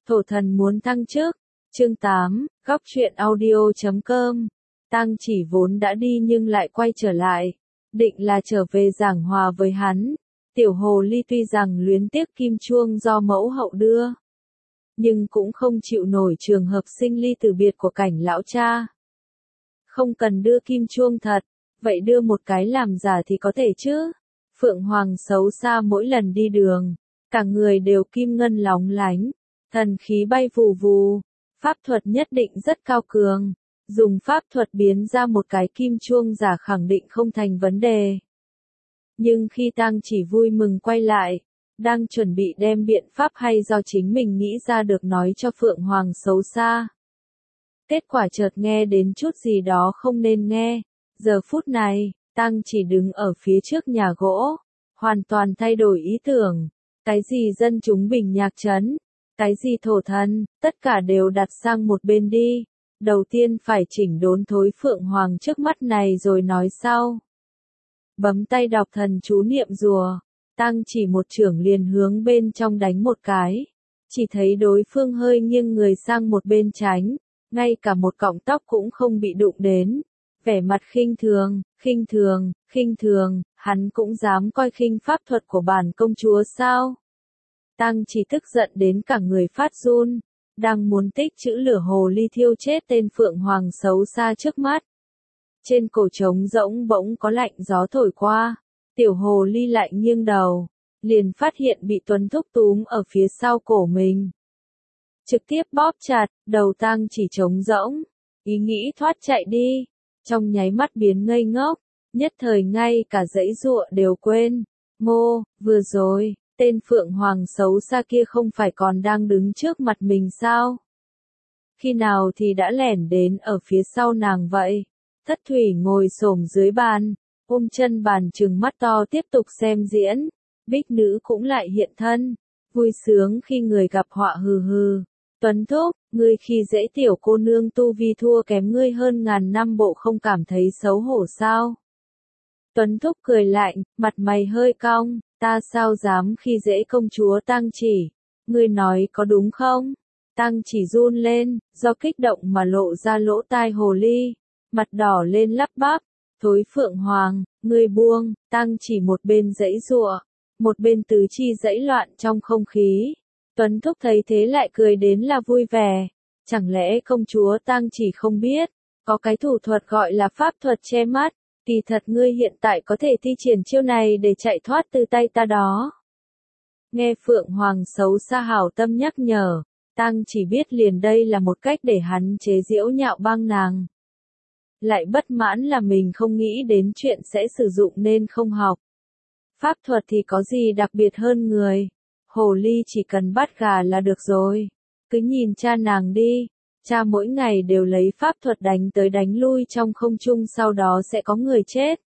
Thổ thần muốn thăng chức. Chương 8, góc truyện audio.com. Tang Chỉ vốn đã đi nhưng lại quay trở lại, định là trở về giảng hòa với hắn. Tiểu hồ ly tuy rằng luyến tiếc kim chuông do mẫu hậu đưa, nhưng cũng không chịu nổi trường hợp sinh ly tử biệt của cảnh lão cha. Không cần đưa kim chuông thật, vậy đưa một cái làm giả thì có thể chứ. Phượng Hoàng xấu xa mỗi lần đi đường, cả người đều kim ngân lóng lánh, thần khí bay vù vù, pháp thuật nhất định rất cao cường. Dùng pháp thuật biến ra một cái kim chuông giả khẳng định không thành vấn đề. Nhưng khi Tang Chỉ vui mừng quay lại, đang chuẩn bị đem biện pháp hay do chính mình nghĩ ra được nói cho Phượng Hoàng xấu xa. Kết quả chợt nghe đến chút gì đó không nên nghe. Giờ phút này, Tang Chỉ đứng ở phía trước nhà gỗ, hoàn toàn thay đổi ý tưởng. Cái gì dân chúng bình nhạc trấn, cái gì thổ thần, tất cả đều đặt sang một bên đi. Đầu tiên phải chỉnh đốn thối Phượng Hoàng trước mắt này rồi nói sau. Bấm tay đọc thần chú niệm rùa, Tang Chỉ một chưởng liền hướng bên trong đánh một cái. Chỉ thấy đối phương hơi nghiêng người sang một bên tránh, ngay cả một cọng tóc cũng không bị đụng đến. Vẻ mặt khinh thường, hắn cũng dám coi khinh pháp thuật của bản công chúa sao? Tang Chỉ tức giận đến cả người phát run, đang muốn tích trữ lửa hồ ly thiêu chết tên Phượng Hoàng xấu xa trước mắt. Trên cổ trống rỗng bỗng có lạnh gió thổi qua, tiểu hồ ly lại nghiêng đầu, liền phát hiện bị Tuấn Thúc túm ở phía sau cổ mình. Trực tiếp bóp chặt, đầu Tang Chỉ trống rỗng, ý nghĩ thoát chạy đi, trong nháy mắt biến ngây ngốc, nhất thời ngay cả giãy giụa đều quên. Vừa rồi, tên Phượng Hoàng xấu xa kia không phải còn đang đứng trước mặt mình sao? Khi nào thì đã lẻn đến ở phía sau nàng vậy? Thất Thủy ngồi xổm dưới bàn, ôm chân bàn trừng mắt to tiếp tục xem diễn. Bích Nữ cũng lại hiện thân, vui sướng khi người gặp họa hừ hừ. Tuấn Thúc, ngươi khi dễ tiểu cô nương tu vi thua kém ngươi hơn ngàn năm bộ không cảm thấy xấu hổ sao? Tuấn Thúc cười lạnh, mặt mày hơi cong, ta sao dám khi dễ công chúa Tang Chỉ, ngươi nói có đúng không? Tang Chỉ run lên, do kích động mà lộ ra lỗ tai hồ ly, mặt đỏ lên lắp bắp, thối Phượng Hoàng, ngươi buông. Tang Chỉ một bên giãy giụa, một bên tứ chi giãy loạn trong không khí. Tuấn Thúc thấy thế lại cười đến là vui vẻ, chẳng lẽ công chúa Tang Chỉ không biết, có cái thủ thuật gọi là pháp thuật che mắt, kỳ thật ngươi hiện tại có thể thi triển chiêu này để chạy thoát từ tay ta đó. Nghe Phượng Hoàng xấu xa hảo tâm nhắc nhở, Tang Chỉ biết liền đây là một cách để hắn chế giễu nhạo báng nàng. Lại bất mãn là mình không nghĩ đến chuyện sẽ sử dụng nên không học. Pháp thuật thì có gì đặc biệt hơn người. Hồ ly chỉ cần bắt gà là được rồi. Cứ nhìn cha nàng đi. Cha mỗi ngày đều lấy pháp thuật đánh tới đánh lui trong không trung, sau đó sẽ có người chết.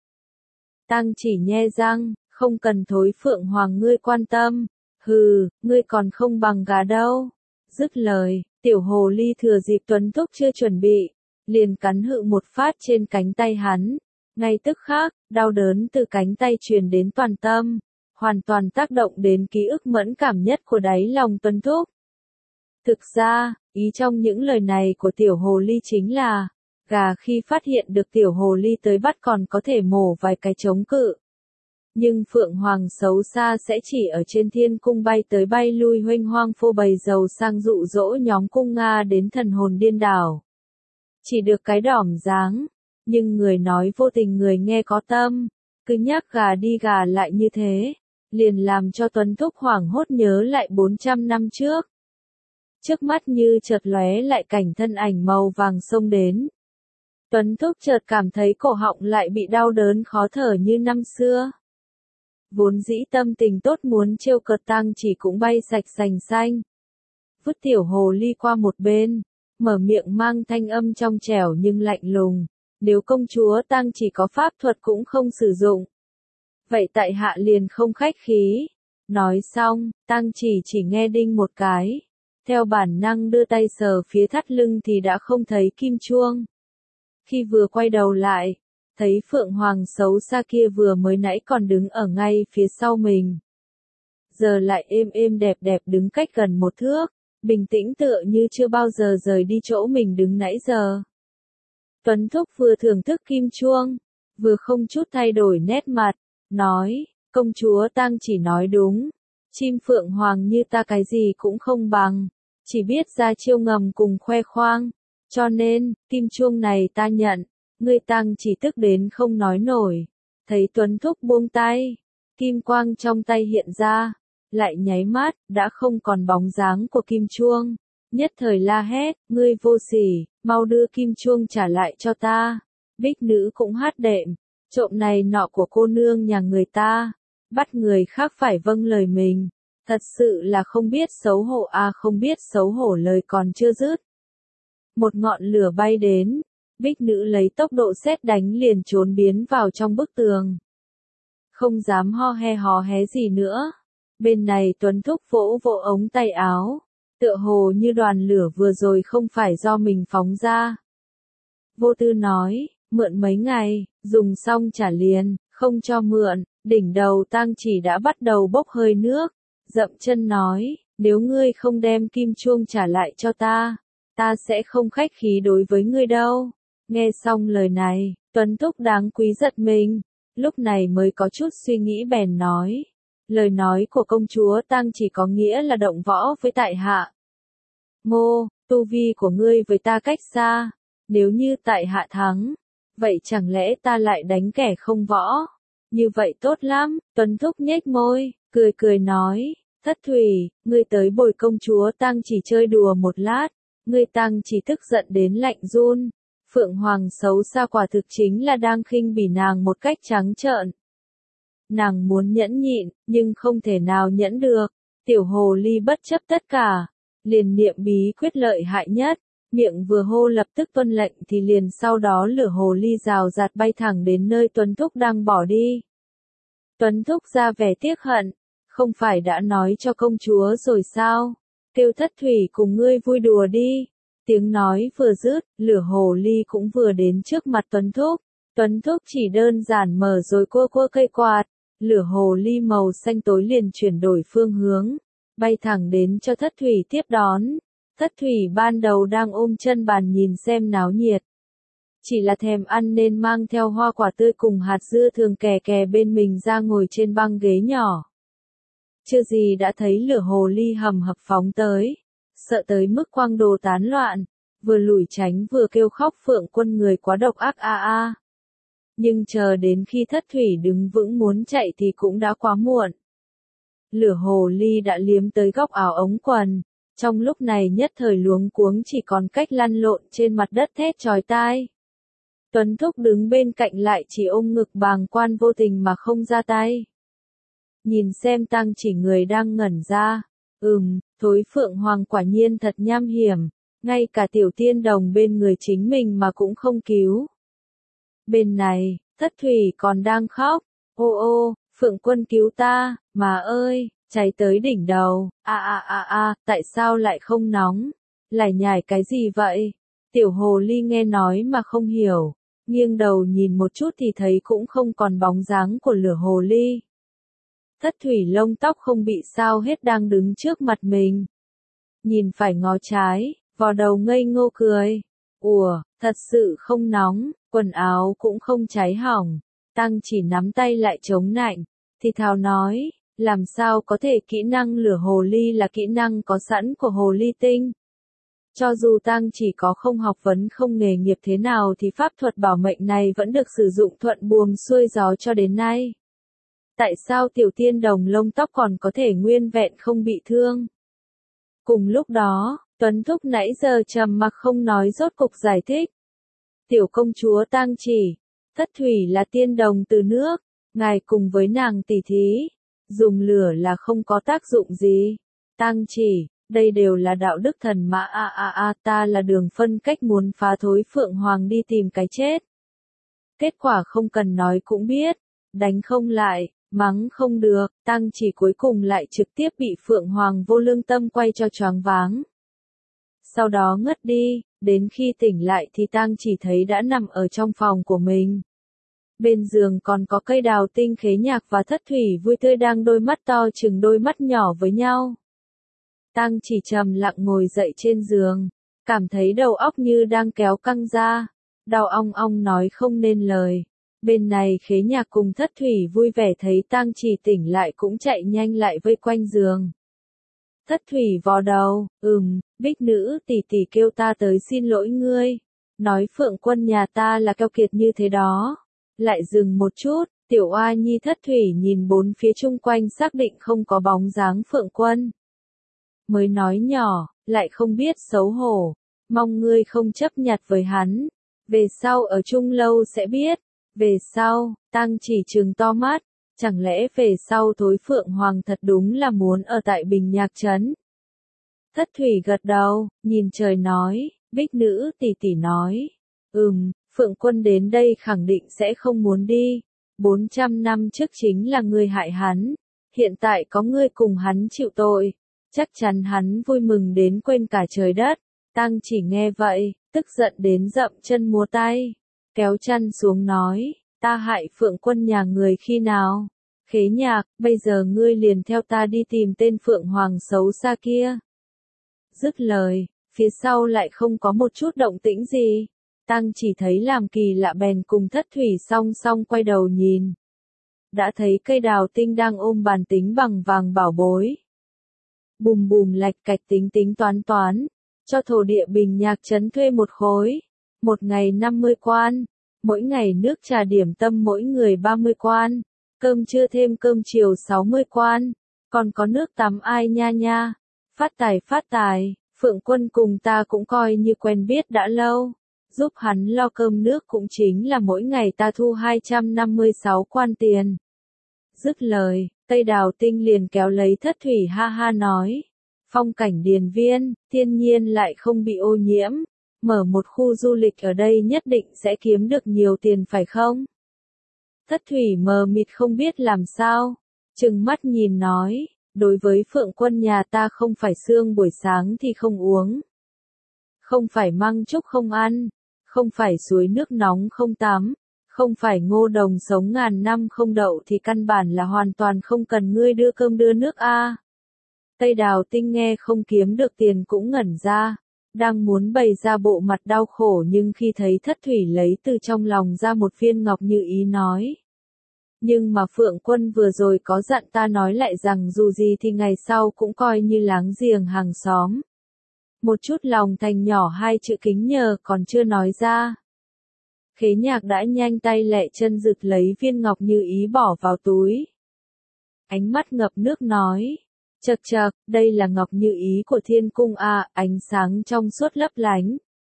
Tang Chỉ nhe răng, không cần thối Phượng Hoàng ngươi quan tâm. Hừ, ngươi còn không bằng gà đâu. Dứt lời, tiểu hồ ly thừa dịp Tuấn Thúc chưa chuẩn bị, liền cắn hự một phát trên cánh tay hắn. Ngay tức khắc, đau đớn từ cánh tay truyền đến toàn tâm, hoàn toàn tác động đến ký ức mẫn cảm nhất của đáy lòng Tuấn Thúc. Thực ra, ý trong những lời này của tiểu hồ ly chính là, gà khi phát hiện được tiểu hồ ly tới bắt còn có thể mổ vài cái chống cự. Nhưng Phượng Hoàng xấu xa sẽ chỉ ở trên thiên cung bay tới bay lui huênh hoang phô bày giàu sang dụ dỗ nhóm cung Nga đến thần hồn điên đảo. Chỉ được cái đỏm dáng, nhưng người nói vô tình người nghe có tâm, cứ nhắc gà đi gà lại như thế, liền làm cho Tuấn Thúc hoảng hốt nhớ lại 400 năm trước. Trước mắt như chợt lóe lại cảnh thân ảnh màu vàng xông đến. Tuấn Thúc chợt cảm thấy cổ họng lại bị đau đớn khó thở như năm xưa. Vốn dĩ tâm tình tốt muốn trêu cợt Tang Chỉ cũng bay sạch sành xanh. Vứt tiểu hồ ly qua một bên, mở miệng mang thanh âm trong trẻo nhưng lạnh lùng. Nếu công chúa Tang Chỉ có pháp thuật cũng không sử dụng, vậy tại hạ liền không khách khí. Nói xong, Tang Chỉ nghe đinh một cái. Theo bản năng đưa tay sờ phía thắt lưng thì đã không thấy kim chuông. Khi vừa quay đầu lại, thấy Phượng Hoàng xấu xa kia vừa mới nãy còn đứng ở ngay phía sau mình. Giờ lại êm êm đẹp đẹp đứng cách gần một thước, bình tĩnh tựa như chưa bao giờ rời đi chỗ mình đứng nãy giờ. Tuấn Thúc vừa thưởng thức kim chuông, vừa không chút thay đổi nét mặt, nói, công chúa Tang chỉ nói đúng, chim phượng hoàng như ta cái gì cũng không bằng, chỉ biết ra chiêu ngầm cùng khoe khoang, cho nên, kim chuông này ta nhận, ngươi Tang chỉ tức đến không nói nổi, thấy Tuấn Thúc buông tay, kim quang trong tay hiện ra, lại nháy mắt, đã không còn bóng dáng của kim chuông. Nhất thời la hét, ngươi vô sỉ, mau đưa kim chuông trả lại cho ta. Bích nữ cũng hát đệm, trộm này nọ của cô nương nhà người ta, bắt người khác phải vâng lời mình. Thật sự là không biết xấu hổ à, không biết xấu hổ, lời còn chưa dứt. Một ngọn lửa bay đến, bích nữ lấy tốc độ sét đánh liền trốn biến vào trong bức tường. Không dám hò hé gì nữa. Bên này Tuấn Thúc vỗ vỗ ống tay áo, tựa hồ như đoàn lửa vừa rồi không phải do mình phóng ra. Vô Tư nói, mượn mấy ngày, dùng xong trả liền, không cho mượn, đỉnh đầu Tang chỉ đã bắt đầu bốc hơi nước, dậm chân nói, nếu ngươi không đem kim chuông trả lại cho ta sẽ không khách khí đối với ngươi đâu. Nghe xong lời này, Tuấn Thúc đáng quý giật mình, lúc này mới có chút suy nghĩ bèn nói. Lời nói của công chúa Tang chỉ có nghĩa là động võ với tại hạ. Ngô, tu vi của ngươi với ta cách xa, nếu như tại hạ thắng, vậy chẳng lẽ ta lại đánh kẻ không võ? Như vậy tốt lắm, Tuấn Thúc nhếch môi, cười nói, Thất Thủy, ngươi tới bồi công chúa Tang chỉ chơi đùa một lát, ngươi Tang chỉ tức giận đến lạnh run. Phượng Hoàng xấu xa quả thực chính là đang khinh bỉ nàng một cách trắng trợn. Nàng muốn nhẫn nhịn, nhưng không thể nào nhẫn được. Tiểu hồ ly bất chấp tất cả, liền niệm bí quyết lợi hại nhất, miệng vừa hô lập tức tuân lệnh thì liền sau đó lửa hồ ly rào rạt bay thẳng đến nơi Tuấn Thúc đang bỏ đi. Tuấn Thúc ra vẻ tiếc hận, không phải đã nói cho công chúa rồi sao? Kêu Thất Thủy cùng ngươi vui đùa đi. Tiếng nói vừa dứt, lửa hồ ly cũng vừa đến trước mặt Tuấn Thúc. Tuấn Thúc chỉ đơn giản mở rồi cua cây quạt. Lửa hồ ly màu xanh tối liền chuyển đổi phương hướng, bay thẳng đến cho Thất Thủy tiếp đón. Thất Thủy ban đầu đang ôm chân bàn nhìn xem náo nhiệt. Chỉ là thèm ăn nên mang theo hoa quả tươi cùng hạt dưa thường kè bên mình ra ngồi trên băng ghế nhỏ. Chưa gì đã thấy lửa hồ ly hầm hập phóng tới, sợ tới mức quang đồ tán loạn, vừa lủi tránh vừa kêu khóc Phượng Quân người quá độc ác a. Nhưng chờ đến khi Thất Thủy đứng vững muốn chạy thì cũng đã quá muộn. Lửa hồ ly đã liếm tới góc áo ống quần, trong lúc này nhất thời luống cuống chỉ còn cách lăn lộn trên mặt đất thét chói tai. Tuấn Thúc đứng bên cạnh lại chỉ ôm ngực bàng quan vô tình mà không ra tay. Nhìn xem Tang chỉ người đang ngẩn ra, thối Phượng Hoàng quả nhiên thật nham hiểm, ngay cả tiểu tiên đồng bên người chính mình mà cũng không cứu. Bên này, Thất Thủy còn đang khóc, ô, Phượng Quân cứu ta, mà ơi, cháy tới đỉnh đầu, tại sao lại không nóng, lại nhảy cái gì vậy? Tiểu hồ ly nghe nói mà không hiểu, nghiêng đầu nhìn một chút thì thấy cũng không còn bóng dáng của lửa hồ ly. Thất Thủy lông tóc không bị sao hết đang đứng trước mặt mình. Nhìn phải ngó trái, vò đầu ngây ngô cười. Ủa, thật sự không nóng, quần áo cũng không cháy hỏng. Tang chỉ nắm tay lại chống nạnh, thì thào nói, làm sao có thể kỹ năng lửa hồ ly là kỹ năng có sẵn của hồ ly tinh. Cho dù Tang chỉ có không học vấn không nghề nghiệp thế nào thì pháp thuật bảo mệnh này vẫn được sử dụng thuận buồm xuôi gió cho đến nay. Tại sao tiểu tiên đồng lông tóc còn có thể nguyên vẹn không bị thương? Cùng lúc đó, Tuấn Thúc nãy giờ trầm mặc không nói rốt cục giải thích. Tiểu công chúa Tang chỉ, Thất Thủy là tiên đồng từ nước, ngài cùng với nàng tỉ thí, dùng lửa là không có tác dụng gì. Tang chỉ, đây đều là đạo đức thần mà ta là đường phân cách muốn phá thối Phượng Hoàng đi tìm cái chết. Kết quả không cần nói cũng biết, đánh không lại, mắng không được, Tang chỉ cuối cùng lại trực tiếp bị Phượng Hoàng vô lương tâm quay cho choáng váng. Sau đó ngất đi, đến khi tỉnh lại thì Tang chỉ thấy đã nằm ở trong phòng của mình. Bên giường còn có cây đào tinh khế nhạc và Thất Thủy vui tươi đang đôi mắt to chừng đôi mắt nhỏ với nhau. Tang Chỉ trầm lặng ngồi dậy trên giường, cảm thấy đầu óc như đang kéo căng ra, đau ong ong nói không nên lời. Bên này Khế Nhạc cùng Thất Thủy vui vẻ thấy Tang Chỉ tỉnh lại cũng chạy nhanh lại vây quanh giường. Thất Thủy vò đầu, Bích nữ tỷ tỷ kêu ta tới xin lỗi ngươi, nói Phượng Quân nhà ta là keo kiệt như thế đó. Lại dừng một chút, Tiểu Oa Nhi Thất Thủy nhìn bốn phía chung quanh xác định không có bóng dáng Phượng Quân. Mới nói nhỏ, lại không biết xấu hổ, mong ngươi không chấp nhặt với hắn, về sau ở chung lâu sẽ biết. Về sau, Tang Chỉ trừng to mắt, chẳng lẽ về sau Thối Phượng Hoàng thật đúng là muốn ở tại Bình Nhạc Trấn. Thất Thủy gật đầu, nhìn trời nói, Bích nữ tỷ tỷ nói, Phượng Quân đến đây khẳng định sẽ không muốn đi, 400 năm trước chính là ngươi hại hắn, hiện tại có ngươi cùng hắn chịu tội, chắc chắn hắn vui mừng đến quên cả trời đất. Tang Chỉ nghe vậy, tức giận đến dậm chân múa tay, kéo chăn xuống nói, ta hại Phượng Quân nhà người khi nào? Khế Nhạc, bây giờ ngươi liền theo ta đi tìm tên Phượng Hoàng xấu xa kia. Dứt lời, phía sau lại không có một chút động tĩnh gì. Tang Chỉ thấy làm kỳ lạ bèn cùng Thất Thủy song song quay đầu nhìn. Đã thấy cây đào tinh đang ôm bàn tính bằng vàng bảo bối. Bùm bùm lạch cạch tính tính toán toán, cho thổ địa Bình Nhạc Trấn thuê một khối. Một ngày 50 quan, mỗi ngày nước trà điểm tâm mỗi người 30 quan, cơm trưa thêm cơm chiều 60 quan, còn có nước tắm ai nha nha. Phát tài, Phượng Quân cùng ta cũng coi như quen biết đã lâu, giúp hắn lo cơm nước cũng chính là mỗi ngày ta thu 256 quan tiền. Dứt lời, Tây Đào Tinh liền kéo lấy Thất Thủy ha ha nói, phong cảnh điền viên, thiên nhiên lại không bị ô nhiễm, mở một khu du lịch ở đây nhất định sẽ kiếm được nhiều tiền phải không? Thất Thủy mờ mịt không biết làm sao, trừng mắt nhìn nói, đối với Phượng Quân nhà ta không phải sương buổi sáng thì không uống, không phải măng trúc không ăn, không phải suối nước nóng không tắm, không phải ngô đồng sống ngàn năm không đậu thì căn bản là hoàn toàn không cần ngươi đưa cơm đưa nước a. Tây Đào Tinh nghe không kiếm được tiền cũng ngẩn ra, đang muốn bày ra bộ mặt đau khổ nhưng khi thấy Thất Thủy lấy từ trong lòng ra một viên ngọc như ý nói. Nhưng mà Phượng Quân vừa rồi có dặn ta nói lại rằng dù gì thì ngày sau cũng coi như láng giềng hàng xóm. Một chút lòng thành nhỏ hai chữ kính nhờ còn chưa nói ra. Khế Nhạc đã nhanh tay lẹ chân rực lấy viên ngọc như ý bỏ vào túi. Ánh mắt ngập nước nói. Chậc chậc, đây là ngọc như ý của thiên cung à, ánh sáng trong suốt lấp lánh.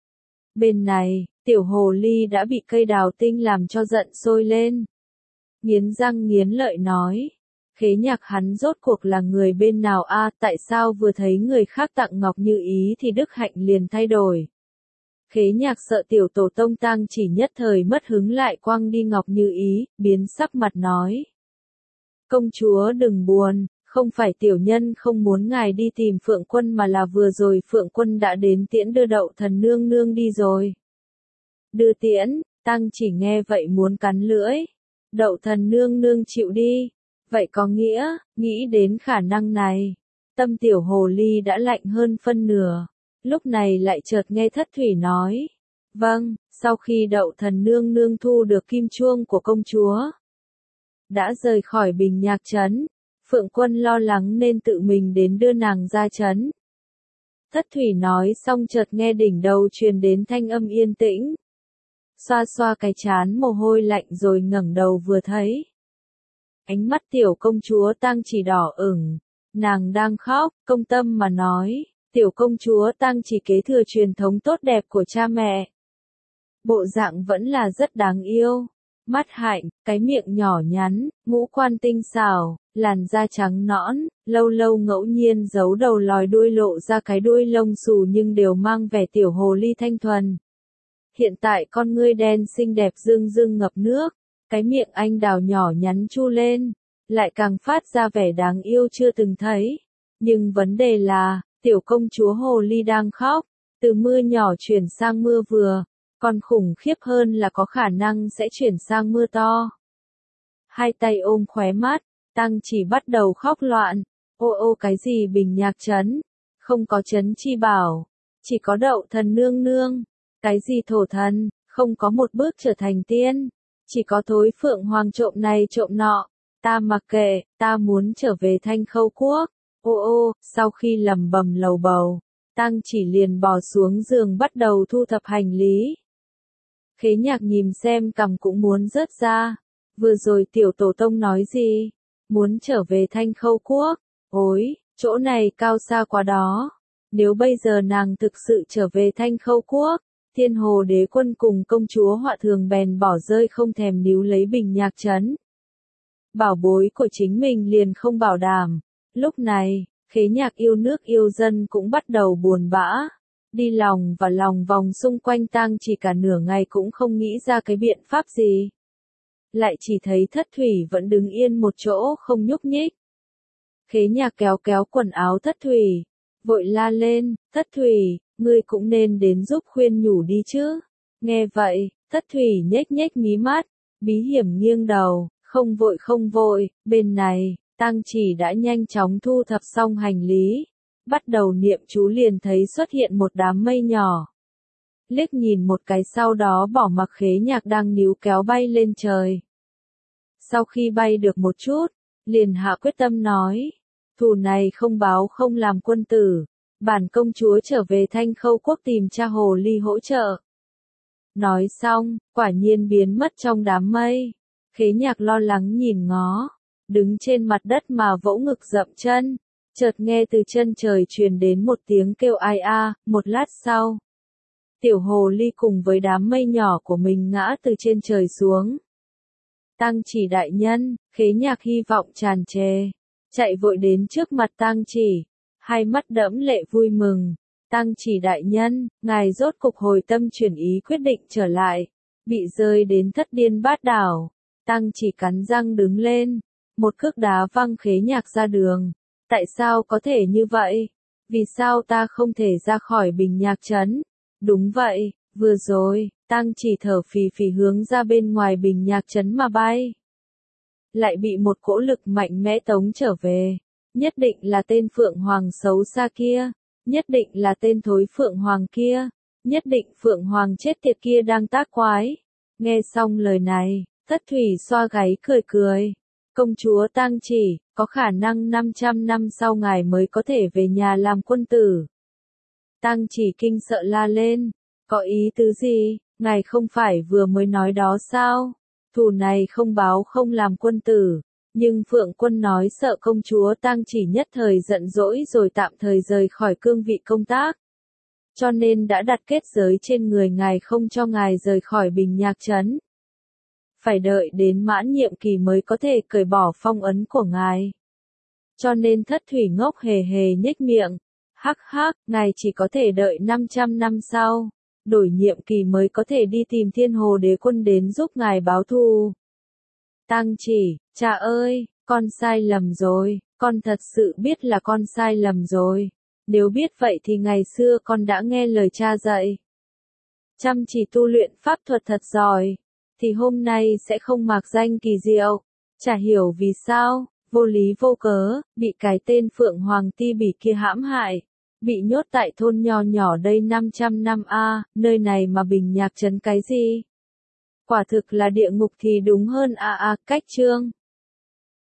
Bên này, tiểu hồ ly đã bị cây đào tinh làm cho giận sôi lên. Nghiến răng nghiến lợi nói. Khế Nhạc hắn rốt cuộc là người bên nào a, tại sao vừa thấy người khác tặng ngọc như ý thì đức hạnh liền thay đổi. Khế Nhạc sợ tiểu tổ tông Tang Chỉ nhất thời mất hứng lại quăng đi ngọc như ý, biến sắc mặt nói. Công chúa đừng buồn, không phải tiểu nhân không muốn ngài đi tìm Phượng Quân mà là vừa rồi Phượng Quân đã đến tiễn đưa Đậu Thần nương nương đi rồi. Đưa tiễn, Tang Chỉ nghe vậy muốn cắn lưỡi. Đậu Thần nương nương chịu đi. Vậy có nghĩa, nghĩ đến khả năng này. Tâm tiểu hồ ly đã lạnh hơn phân nửa. Lúc này lại chợt nghe Thất Thủy nói. Vâng, sau khi Đậu Thần nương nương thu được kim chuông của công chúa, đã rời khỏi Bình Nhạc Trấn, Phượng Quân lo lắng nên tự mình đến đưa nàng ra trấn. Thất Thủy nói xong chợt nghe đỉnh đầu truyền đến thanh âm yên tĩnh. Xoa xoa cái trán mồ hôi lạnh rồi ngẩng đầu vừa thấy. Ánh mắt tiểu công chúa Tang Chỉ đỏ ửng, nàng đang khóc, công tâm mà nói, tiểu công chúa Tang Chỉ kế thừa truyền thống tốt đẹp của cha mẹ. Bộ dạng vẫn là rất đáng yêu, mắt hạnh, cái miệng nhỏ nhắn, ngũ quan tinh xảo, làn da trắng nõn, lâu lâu ngẫu nhiên giấu đầu lòi đuôi lộ ra cái đuôi lông xù nhưng đều mang vẻ tiểu hồ ly thanh thuần. Hiện tại con ngươi đen xinh đẹp rưng rưng ngập nước, cái miệng anh đào nhỏ nhắn chu lên, lại càng phát ra vẻ đáng yêu chưa từng thấy. Nhưng vấn đề là, tiểu công chúa hồ ly đang khóc, từ mưa nhỏ chuyển sang mưa vừa, còn khủng khiếp hơn là có khả năng sẽ chuyển sang mưa to. Hai tay ôm khóe mắt, Tang Chỉ bắt đầu khóc loạn, ô ô cái gì Bình Nhạc Trấn, không có trấn chi bảo, chỉ có đậu thần nương nương. Cái gì thổ thần, không có một bước trở thành tiên, chỉ có thối phượng hoàng trộm này trộm nọ. Ta mặc kệ, ta muốn trở về Thanh Khâu Quốc. Ô ô, sau khi lẩm bẩm lầu bầu, Tang Chỉ liền bò xuống giường bắt đầu thu thập hành lý. Khế Nhạc nhìn xem cằm cũng muốn rớt ra. Vừa rồi tiểu tổ tông nói gì? Muốn trở về Thanh Khâu Quốc. Ôi, chỗ này cao xa quá đó. Nếu bây giờ nàng thực sự trở về Thanh Khâu Quốc, Thiên Hồ Đế Quân cùng công chúa Họa Thường bèn bỏ rơi không thèm níu lấy Bình Nhạc Trấn. Bảo bối của chính mình liền không bảo đảm. Lúc này, Khế Nhạc yêu nước yêu dân cũng bắt đầu buồn bã. Đi lòng và lòng vòng xung quanh Tang Chỉ cả nửa ngày cũng không nghĩ ra cái biện pháp gì. Lại chỉ thấy Thất Thủy vẫn đứng yên một chỗ không nhúc nhích. Khế Nhạc kéo kéo quần áo Thất Thủy, vội la lên, Thất Thủy, ngươi cũng nên đến giúp khuyên nhủ đi chứ. Nghe vậy, Thất Thủy nhếch nhếch mí mắt, bí hiểm nghiêng đầu, không vội, bên này, Tang Chỉ đã nhanh chóng thu thập xong hành lý. Bắt đầu niệm chú liền thấy xuất hiện một đám mây nhỏ. Liếc nhìn một cái sau đó bỏ mặc Khế Nhạc đang níu kéo bay lên trời. Sau khi bay được một chút, liền hạ quyết tâm nói, thù này không báo không làm quân tử, bản công chúa trở về Thanh Khâu Quốc tìm cha hồ ly hỗ trợ. Nói xong, quả nhiên biến mất trong đám mây. Khế Nhạc lo lắng nhìn ngó, đứng trên mặt đất mà vỗ ngực dậm chân, chợt nghe từ chân trời truyền đến một tiếng kêu ai a. Một lát sau, tiểu hồ ly cùng với đám mây nhỏ của mình ngã từ trên trời xuống. Tang Chỉ đại nhân, Khế Nhạc hy vọng tràn trề, chạy vội đến trước mặt Tang Chỉ, hai mắt đẫm lệ vui mừng. Tang Chỉ đại nhân, ngài rốt cục hồi tâm chuyển ý quyết định trở lại, bị rơi đến thất điên bát đảo. Tang Chỉ cắn răng đứng lên, một cước đá văng Khế Nhạc ra đường. Tại sao có thể như vậy? Vì sao ta không thể ra khỏi Bình Nhạc Trấn? Đúng vậy, vừa rồi, Tang Chỉ thở phì phì hướng ra bên ngoài Bình Nhạc Trấn mà bay. Lại bị một cỗ lực mạnh mẽ tống trở về. Nhất định là tên Phượng Hoàng xấu xa kia. Nhất định là tên thối Phượng Hoàng kia. Nhất định Phượng Hoàng chết tiệt kia đang tác quái. Nghe xong lời này, Thất Thủy xoa gáy cười cười. Công chúa Tang Chỉ, có khả năng 500 năm sau ngài mới có thể về nhà làm quân tử. Tang Chỉ kinh sợ la lên, có ý tứ gì, ngài không phải vừa mới nói đó sao? Thù này không báo không làm quân tử, nhưng Phượng Quân nói sợ công chúa Tang Chỉ nhất thời giận dỗi rồi tạm thời rời khỏi cương vị công tác. Cho nên đã đặt kết giới trên người ngài không cho ngài rời khỏi Bình Nhạc Trấn. Phải đợi đến mãn nhiệm kỳ mới có thể cởi bỏ phong ấn của ngài. Cho nên Thất Thủy ngốc hề hề nhếch miệng. Hắc hắc, ngài chỉ có thể đợi 500 năm sau. Đổi nhiệm kỳ mới có thể đi tìm Thiên Hồ Đế Quân đến giúp ngài báo thù. Tang Chỉ, cha ơi, con sai lầm rồi, con thật sự biết là con sai lầm rồi. Nếu biết vậy thì ngày xưa con đã nghe lời cha dạy. Chăm chỉ tu luyện pháp thuật thật giỏi, thì hôm nay sẽ không mạc danh kỳ diệu. Chả hiểu vì sao, vô lý vô cớ, bị cái tên Phượng Hoàng Ti Bỉ kia hãm hại. Bị nhốt tại thôn nho nhỏ đây 500 năm a, nơi này mà Bình Nhạc Trấn cái gì? Quả thực là địa ngục thì đúng hơn a a, cách chương.